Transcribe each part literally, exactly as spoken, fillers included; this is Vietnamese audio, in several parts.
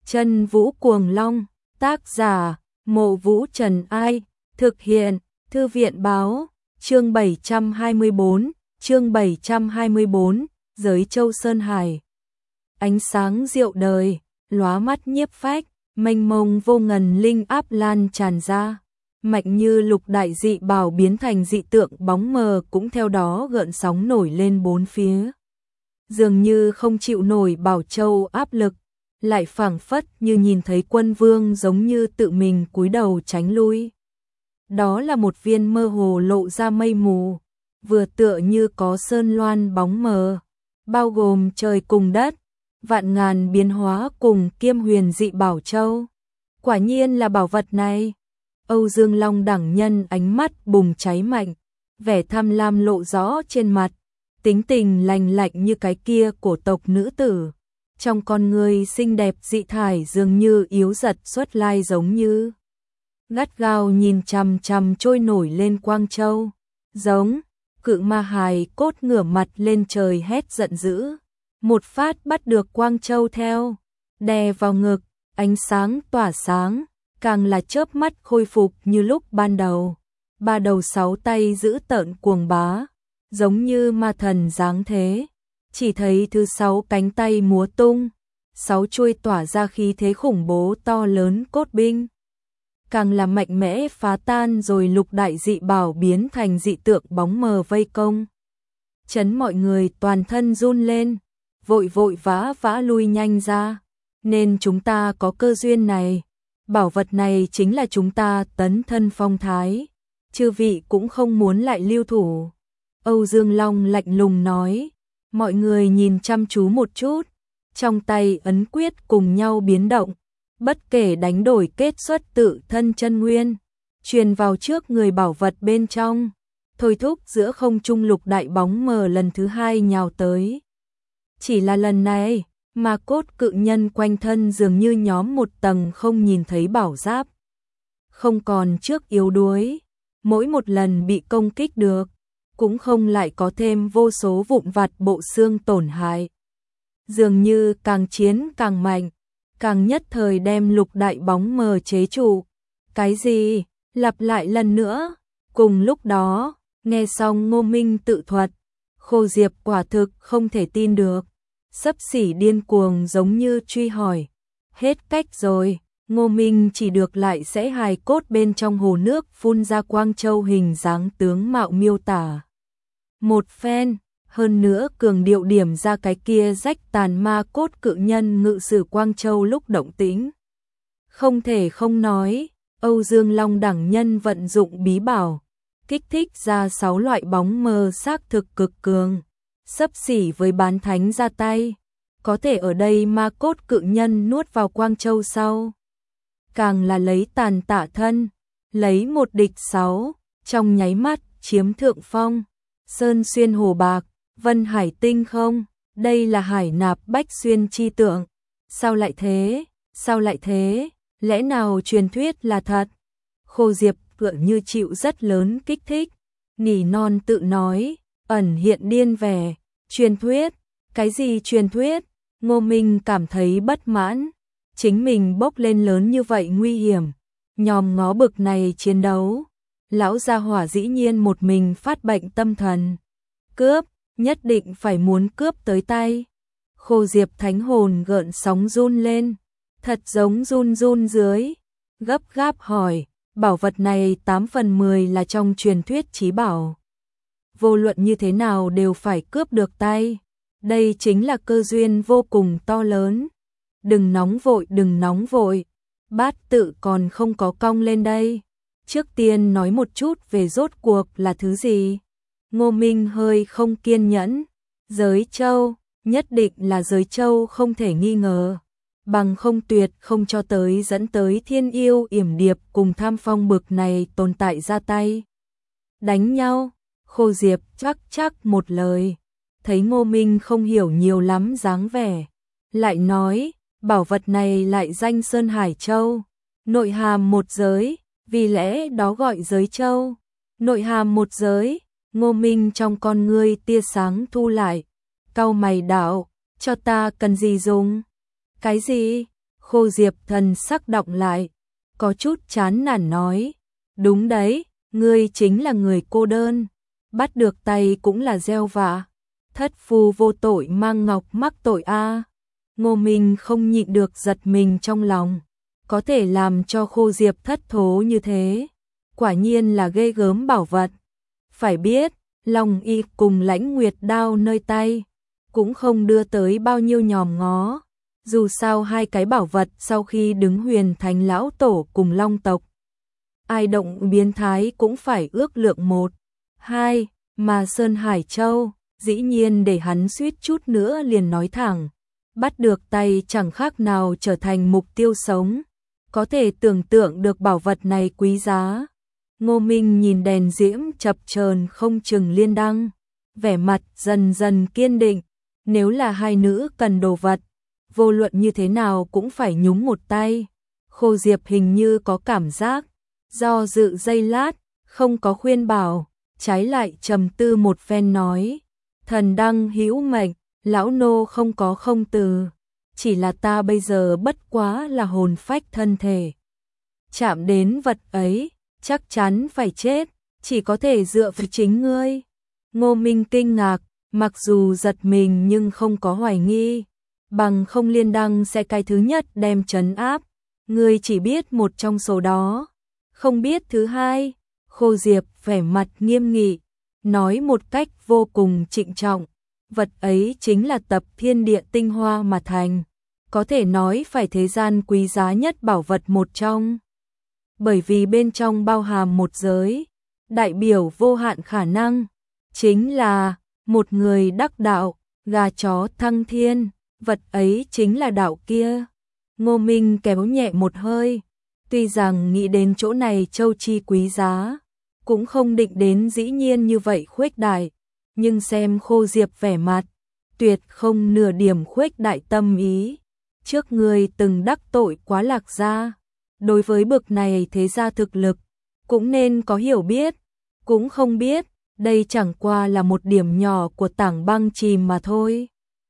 Chân Vũ Cuồng Long, tác giả, Mộ Vũ Trần Ai, thực hiện, Thư viện báo, chương bảy trăm hai mươi tư, chương bảy trăm hai mươi tư, Giới Châu Sơn Hải. Ánh sáng diệu đời, lóa mắt nhiếp phách, mênh mông vô ngần linh áp lan tràn ra, mạnh như lục đại dị bảo biến thành dị tượng bóng mờ cũng theo đó gợn sóng nổi lên bốn phía. Dường như không chịu nổi Bảo Châu áp lực, lại phảng phất như nhìn thấy quân vương giống như tự mình cúi đầu tránh lui. Đó là một viên mơ hồ lộ ra mây mù, vừa tựa như có sơn loan bóng mờ, bao gồm trời cùng đất, vạn ngàn biến hóa cùng kiêm huyền dị Bảo Châu. Quả nhiên là bảo vật này. Âu Dương Long đẳng nhân ánh mắt bùng cháy mạnh, vẻ tham lam lộ rõ trên mặt, tính tình lành lạnh như cái kia của tộc nữ tử. Trong con người xinh đẹp dị thải dường như yếu giật xuất lai giống như gắt gao nhìn chằm chằm trôi nổi lên Quang Châu. Giống, cự ma hài cốt ngửa mặt lên trời hét giận dữ. Một phát bắt được Quang Châu theo, đè vào ngực, ánh sáng tỏa sáng, càng là chớp mắt khôi phục như lúc ban đầu. Ba đầu sáu tay giữ tợn cuồng bá, giống như ma thần dáng thế. Chỉ thấy thứ sáu cánh tay múa tung, sáu chuôi tỏa ra khí thế khủng bố to lớn cốt binh. Càng là mạnh mẽ phá tan rồi lục đại dị bảo biến thành dị tượng bóng mờ vây công. Chấn mọi người toàn thân run lên, vội vội vã vã lui nhanh ra. Nên chúng ta có cơ duyên này, bảo vật này chính là chúng ta tấn thân phong thái. Chư vị cũng không muốn lại lưu thủ. Âu Dương Long lạnh lùng nói. Mọi người nhìn chăm chú một chút, trong tay ấn quyết cùng nhau biến động, bất kể đánh đổi kết xuất tự thân chân nguyên, truyền vào trước người bảo vật bên trong, thôi thúc giữa không trung lục đại bóng mờ lần thứ hai nhào tới. Chỉ là lần này, mà cốt cự nhân quanh thân dường như nhóm một tầng không nhìn thấy bảo giáp. Không còn trước yếu đuối, mỗi một lần bị công kích được, cũng không lại có thêm vô số vụn vặt bộ xương tổn hại. Dường như càng chiến càng mạnh, càng nhất thời đem lục đại bóng mờ chế trụ. Cái gì? Lặp lại lần nữa. Cùng lúc đó, nghe xong Ngô Minh tự thuật, Khô Diệp quả thực không thể tin được. Xấp xỉ điên cuồng giống như truy hỏi. Hết cách rồi, Ngô Minh chỉ được lại sẽ hài cốt bên trong hồ nước phun ra Quang Châu hình dáng tướng mạo miêu tả. Một phen, hơn nữa cường điệu điểm ra cái kia rách tàn ma cốt cự nhân ngự sử Quang Châu lúc động tĩnh. Không thể không nói, Âu Dương Long đẳng nhân vận dụng bí bảo, kích thích ra sáu loại bóng mờ xác thực cực cường, xấp xỉ với bán thánh ra tay. Có thể ở đây ma cốt cự nhân nuốt vào Quang Châu sau, càng là lấy tàn tạ thân, lấy một địch sáu, trong nháy mắt chiếm thượng phong. Sơn xuyên hồ bạc, vân hải tinh không, đây là hải nạp bách xuyên chi tượng. Sao lại thế, sao lại thế, lẽ nào truyền thuyết là thật? Khô Diệp tựa như chịu rất lớn kích thích, nỉ non tự nói, ẩn hiện điên vẻ, truyền thuyết, cái gì truyền thuyết? Ngô Minh cảm thấy bất mãn, chính mình bốc lên lớn như vậy nguy hiểm, nhòm ngó bực này chiến đấu. Lão gia hỏa dĩ nhiên một mình phát bệnh tâm thần. Cướp, nhất định phải muốn cướp tới tay. Khô Diệp thánh hồn gợn sóng run lên, thật giống run run dưới. Gấp gáp hỏi, bảo vật này tám phần mười là trong truyền thuyết chí bảo. Vô luận như thế nào đều phải cướp được tay. Đây chính là cơ duyên vô cùng to lớn. Đừng nóng vội, đừng nóng vội. Bát tự còn không có cong lên đây. Trước tiên nói một chút về rốt cuộc là thứ gì. Ngô Minh hơi không kiên nhẫn. Giới châu, nhất định là giới châu không thể nghi ngờ. Bằng không tuyệt không cho tới dẫn tới thiên yêu yểm điệp cùng tham phong bực này tồn tại ra tay. Đánh nhau, Khô Diệp chắc chắc một lời. Thấy Ngô Minh không hiểu nhiều lắm dáng vẻ. Lại nói, bảo vật này lại danh Sơn Hải Châu. Nội hàm một giới. Vì lẽ đó gọi giới châu. Nội hàm một giới. Ngô Minh trong con ngươi tia sáng thu lại. Cau mày đạo, cho ta cần gì dùng? Cái gì? Khô Diệp thần sắc đọng lại, có chút chán nản nói, đúng đấy, ngươi chính là người cô đơn, bắt được tay cũng là gieo vạ, thất phu vô tội mang ngọc mắc tội a. Ngô Minh không nhịn được giật mình trong lòng, có thể làm cho Khô Diệp thất thố như thế, quả nhiên là ghê gớm bảo vật. Phải biết, Long Y cùng Lãnh Nguyệt đao nơi tay, cũng không đưa tới bao nhiêu nhòm ngó. Dù sao hai cái bảo vật sau khi đứng Huyền Thánh lão tổ cùng Long tộc, ai động biến thái cũng phải ước lượng một, hai, mà Sơn Hải Châu, dĩ nhiên để hắn suýt chút nữa liền nói thẳng, bắt được tay chẳng khác nào trở thành mục tiêu sống, có thể tưởng tượng được bảo vật này quý giá. Ngô Minh nhìn đèn diễm chập chờn không chừng liên đăng, vẻ mặt dần dần kiên định, nếu là hai nữ cần đồ vật, vô luận như thế nào cũng phải nhúng một tay. Khô Diệp hình như có cảm giác, do dự giây lát, không có khuyên bảo, trái lại trầm tư một phen nói, thần đăng hữu mệnh, lão nô không có không từ, chỉ là ta bây giờ bất quá là hồn phách thân thể. Chạm đến vật ấy, chắc chắn phải chết, chỉ có thể dựa vào chính ngươi. Ngô Minh kinh ngạc, mặc dù giật mình nhưng không có hoài nghi, bằng không liên đăng sẽ cái thứ nhất đem trấn áp, ngươi chỉ biết một trong số đó, không biết thứ hai. Khô Diệp vẻ mặt nghiêm nghị, nói một cách vô cùng trịnh trọng, vật ấy chính là tập thiên địa tinh hoa mà thành, có thể nói phải thế gian quý giá nhất bảo vật một trong. Bởi vì bên trong bao hàm một giới, đại biểu vô hạn khả năng, chính là một người đắc đạo, gà chó thăng thiên, vật ấy chính là đạo kia. Ngô Minh kéo nhẹ một hơi, tuy rằng nghĩ đến chỗ này châu chi quý giá, cũng không định đến dĩ nhiên như vậy khuếch đại, nhưng xem Khô Diệp vẻ mặt, tuyệt không nửa điểm khuếch đại tâm ý. Trước người từng đắc tội quá Lạc gia, đối với bực này thế gia thực lực, cũng nên có hiểu biết, cũng không biết, đây chẳng qua là một điểm nhỏ của tảng băng chìm mà thôi.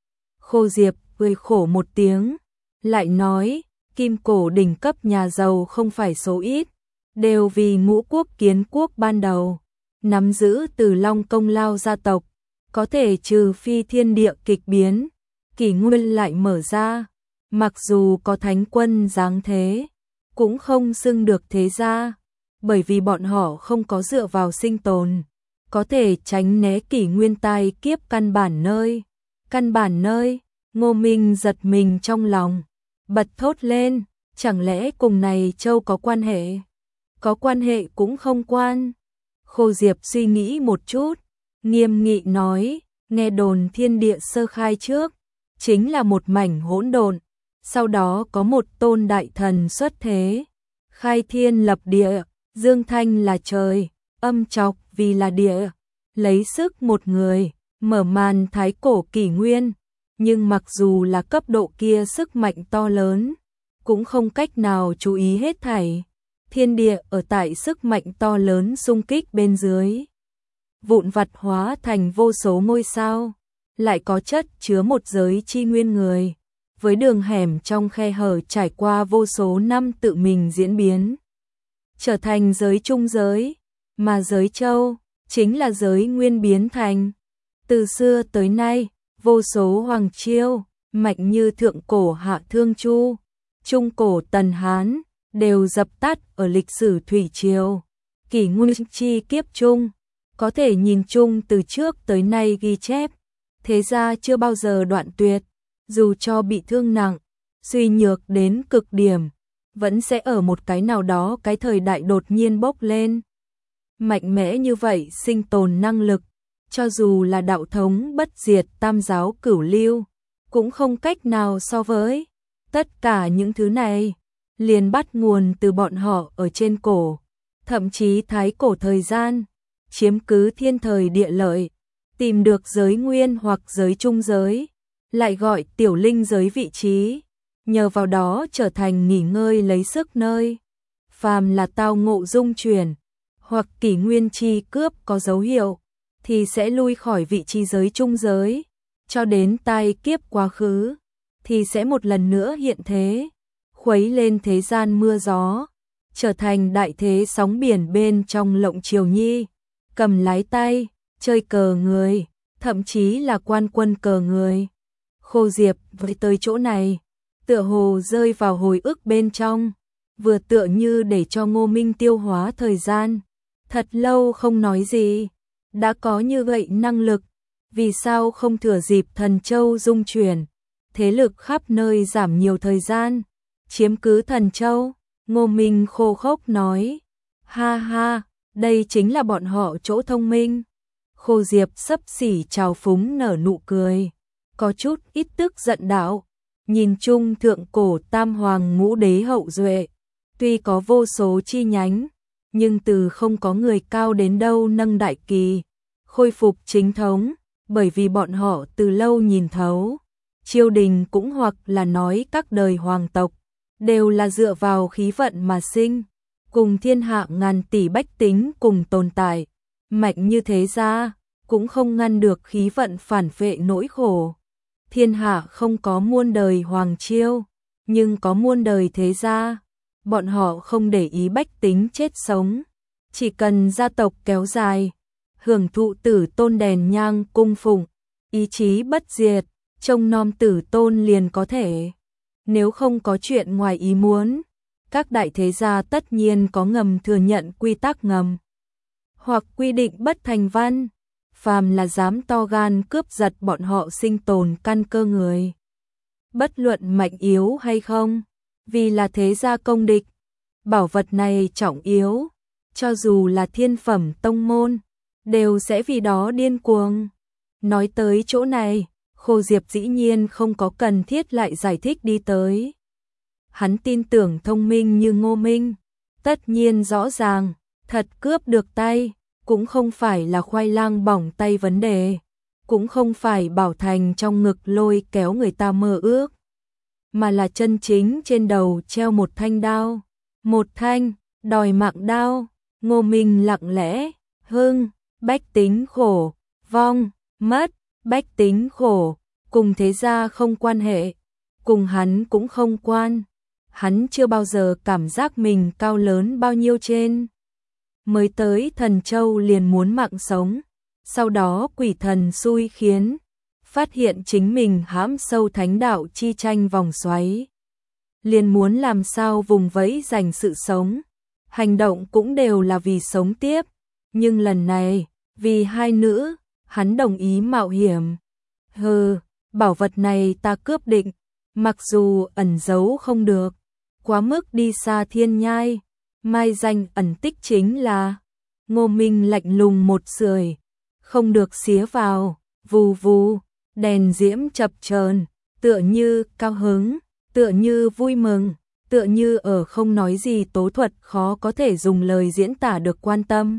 Khô Diệp cười khổ một tiếng, lại nói, kim cổ đỉnh cấp nhà giàu không phải số ít, đều vì Ngũ Quốc Kiến Quốc ban đầu, nắm giữ Từ Long công lao gia tộc, có thể trừ phi thiên địa kịch biến, kỷ nguyên lại mở ra, mặc dù có thánh quân giáng thế, cũng không xưng được thế gia, bởi vì bọn họ không có dựa vào sinh tồn, có thể tránh né kỷ nguyên tai kiếp căn bản nơi. Căn bản nơi, Ngô Minh giật mình trong lòng, bật thốt lên, chẳng lẽ cùng này châu có quan hệ? Có quan hệ cũng không quan. Khô Diệp suy nghĩ một chút, nghiêm nghị nói, nghe đồn thiên địa sơ khai trước, chính là một mảnh hỗn độn, sau đó có một tôn đại thần xuất thế, khai thiên lập địa, dương thanh là trời, âm chọc vì là địa, lấy sức một người, mở màn thái cổ kỷ nguyên, nhưng mặc dù là cấp độ kia sức mạnh to lớn, cũng không cách nào chú ý hết thảy. Thiên địa ở tại sức mạnh to lớn xung kích bên dưới, vụn vặt hóa thành vô số ngôi sao, lại có chất chứa một giới chi nguyên người, với đường hẻm trong khe hở trải qua vô số năm tự mình diễn biến, trở thành giới trung giới, mà giới châu chính là giới nguyên biến thành. Từ xưa tới nay, vô số hoàng triều, mạnh như thượng cổ Hạ Thương Chu, trung cổ Tần Hán, đều dập tắt ở lịch sử thủy triều. Kỷ nguyên chi kiếp chung, có thể nhìn chung từ trước tới nay ghi chép, thế ra chưa bao giờ đoạn tuyệt, dù cho bị thương nặng, suy nhược đến cực điểm, vẫn sẽ ở một cái nào đó cái thời đại đột nhiên bốc lên. Mạnh mẽ như vậy sinh tồn năng lực, cho dù là đạo thống bất diệt tam giáo cửu lưu, cũng không cách nào so với. Tất cả những thứ này, liền bắt nguồn từ bọn họ ở trên cổ, thậm chí thái cổ thời gian, chiếm cứ thiên thời địa lợi, tìm được giới nguyên hoặc giới trung giới, lại gọi tiểu linh giới vị trí, nhờ vào đó trở thành nghỉ ngơi lấy sức nơi. Phàm là tao ngộ dung chuyển, hoặc kỷ nguyên chi cướp có dấu hiệu, thì sẽ lui khỏi vị trí giới trung giới, cho đến tai kiếp quá khứ, thì sẽ một lần nữa hiện thế. khuấy lên thế gian mưa gió, trở thành đại thế sóng biển bên trong lộng triều nhi, cầm lái tay, chơi cờ người, thậm chí là quan quân cờ người. Khô Diệp với tới chỗ này, tựa hồ rơi vào hồi ức bên trong, vừa tựa như để cho Ngô Minh tiêu hóa thời gian. Thật lâu không nói gì, đã có như vậy năng lực, vì sao không thừa dịp Thần Châu dung chuyển, thế lực khắp nơi giảm nhiều thời gian, chiếm cứ Thần Châu. Ngô Minh khô khốc nói, ha ha, đây chính là bọn họ chỗ thông minh. Khô Diệp xấp xỉ trào phúng nở nụ cười, có chút ít tức giận đạo, nhìn chung thượng cổ tam hoàng ngũ đế hậu duệ, tuy có vô số chi nhánh, nhưng từ không có người cao đến đâu nâng đại kỳ, khôi phục chính thống, bởi vì bọn họ từ lâu nhìn thấu. Triều đình cũng hoặc là nói các đời hoàng tộc, đều là dựa vào khí vận mà sinh, cùng thiên hạ ngàn tỷ bách tính cùng tồn tại, mạnh như thế ra, cũng không ngăn được khí vận phản phệ nỗi khổ. Thiên hạ không có muôn đời hoàng triều, nhưng có muôn đời thế gia, bọn họ không để ý bách tính chết sống, chỉ cần gia tộc kéo dài, hưởng thụ tử tôn đèn nhang cung phụng, ý chí bất diệt, trông nom tử tôn liền có thể. Nếu không có chuyện ngoài ý muốn, các đại thế gia tất nhiên có ngầm thừa nhận quy tắc ngầm, hoặc quy định bất thành văn, phàm là dám to gan cướp giật bọn họ sinh tồn căn cơ người. Bất luận mạnh yếu hay không, vì là thế gia công địch, bảo vật này trọng yếu, cho dù là thiên phẩm tông môn, đều sẽ vì đó điên cuồng. Nói tới chỗ này, Khô Diệp dĩ nhiên không có cần thiết lại giải thích đi tới. Hắn tin tưởng thông minh như Ngô Minh, tất nhiên rõ ràng, thật cướp được tay, cũng không phải là khoai lang bỏng tay vấn đề, cũng không phải bảo thành trong ngực lôi kéo người ta mơ ước, mà là chân chính trên đầu treo một thanh đao, một thanh, đòi mạng đao. Ngô Minh lặng lẽ, hưng, bách tính khổ, vong, mất, bách tính khổ, cùng thế gia không quan hệ, cùng hắn cũng không quan. Hắn chưa bao giờ cảm giác mình cao lớn bao nhiêu trên. Mới tới Thần Châu liền muốn mạng sống, sau đó quỷ thần xui khiến, phát hiện chính mình hãm sâu thánh đạo chi tranh vòng xoáy. Liền muốn làm sao vùng vẫy giành sự sống, hành động cũng đều là vì sống tiếp, nhưng lần này, vì hai nữ, hắn đồng ý mạo hiểm. Hừ, bảo vật này ta cướp định, mặc dù ẩn giấu không được, quá mức đi xa thiên nhai, mai danh ẩn tích chính là. Ngô Minh lạnh lùng một sưởi, không được xía vào, vù vù, đèn diễm chập chờn, tựa như cao hứng, tựa như vui mừng, tựa như ở không nói gì tố thuật khó có thể dùng lời diễn tả được quan tâm.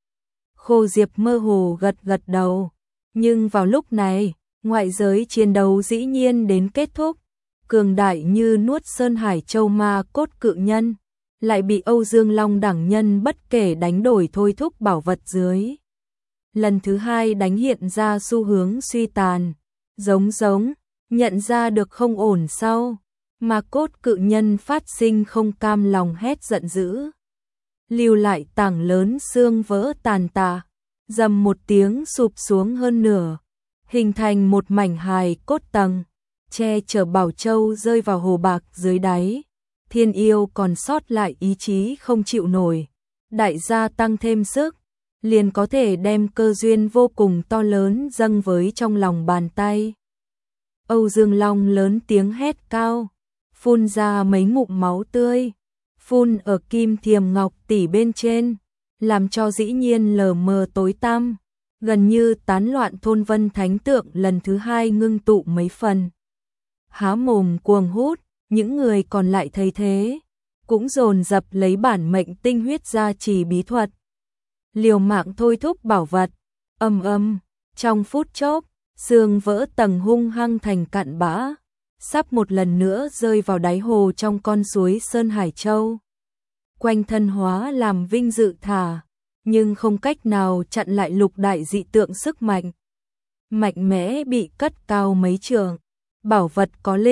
Khô Diệp mơ hồ gật gật đầu, nhưng vào lúc này, ngoại giới chiến đấu dĩ nhiên đến kết thúc, cường đại như nuốt sơn hải châu ma cốt cự nhân, lại bị Âu Dương Long đẳng nhân bất kể đánh đổi thôi thúc bảo vật dưới. Lần thứ hai đánh hiện ra xu hướng suy tàn, giống giống, nhận ra được không ổn sau, mà cốt cự nhân phát sinh không cam lòng hét giận dữ. Lưu lại tảng lớn xương vỡ tàn tạ, dầm một tiếng sụp xuống hơn nửa, hình thành một mảnh hài cốt tầng, che chở Bảo Châu rơi vào hồ bạc dưới đáy. Thiên yêu còn sót lại ý chí không chịu nổi, đại gia tăng thêm sức, liền có thể đem cơ duyên vô cùng to lớn dâng với trong lòng bàn tay. Âu Dương Long lớn tiếng hét cao, phun ra mấy ngụm máu tươi, phun ở kim thiềm ngọc tỷ bên trên, làm cho dĩ nhiên lờ mờ tối tăm, gần như tán loạn thôn vân thánh tượng lần thứ hai ngưng tụ mấy phần. Há mồm cuồng hút, những người còn lại thấy thế, cũng dồn dập lấy bản mệnh tinh huyết ra trì bí thuật. Liều mạng thôi thúc bảo vật, âm âm, trong phút chốc, xương vỡ tầng hung hăng thành cặn bã, sắp một lần nữa rơi vào đáy hồ trong con suối Sơn Hải Châu. Quanh thân hóa làm vinh dự thả, nhưng không cách nào chặn lại lục đại dị tượng sức mạnh. Mạnh mẽ bị cất cao mấy trường, bảo vật có linh,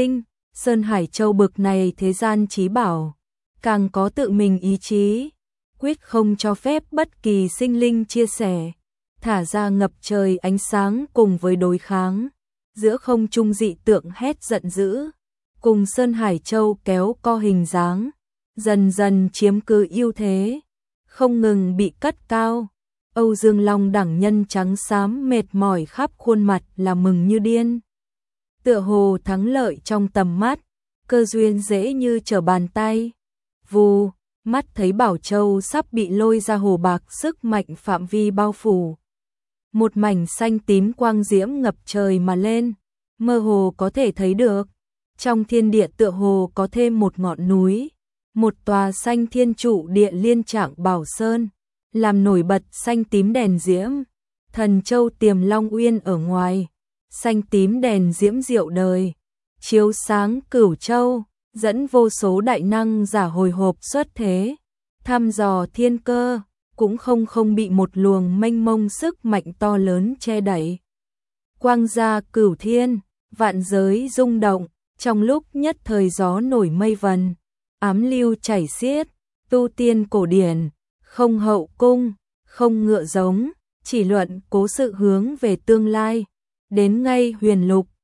Sơn Hải Châu bực này thế gian chí bảo, càng có tự mình ý chí, quyết không cho phép bất kỳ sinh linh chia sẻ, thả ra ngập trời ánh sáng cùng với đối kháng. Giữa không trung dị tượng hét giận dữ, cùng Sơn Hải Châu kéo co hình dáng, dần dần chiếm cứ ưu thế, không ngừng bị cất cao. Âu Dương Long đẳng nhân trắng xám mệt mỏi khắp khuôn mặt là mừng như điên. Tựa hồ thắng lợi trong tầm mắt, cơ duyên dễ như trở bàn tay. Vù, mắt thấy Bảo Châu sắp bị lôi ra hồ bạc sức mạnh phạm vi bao phủ. Một mảnh xanh tím quang diễm ngập trời mà lên, mơ hồ có thể thấy được. Trong thiên địa tựa hồ có thêm một ngọn núi, một tòa xanh thiên trụ địa liên trạng Bảo Sơn, làm nổi bật xanh tím đèn diễm. Thần Châu Tiềm Long Uyên ở ngoài, xanh tím đèn diễm diệu đời, chiếu sáng Cửu Châu, dẫn vô số đại năng giả hồi hộp xuất thế, thăm dò thiên cơ, cũng không không bị một luồng mênh mông sức mạnh to lớn che đẩy. Quang gia cửu thiên, vạn giới rung động, trong lúc nhất thời gió nổi mây vần, ám lưu chảy xiết, tu tiên cổ điển, không hậu cung, không ngựa giống, chỉ luận cố sự hướng về tương lai, đến ngay huyền lục,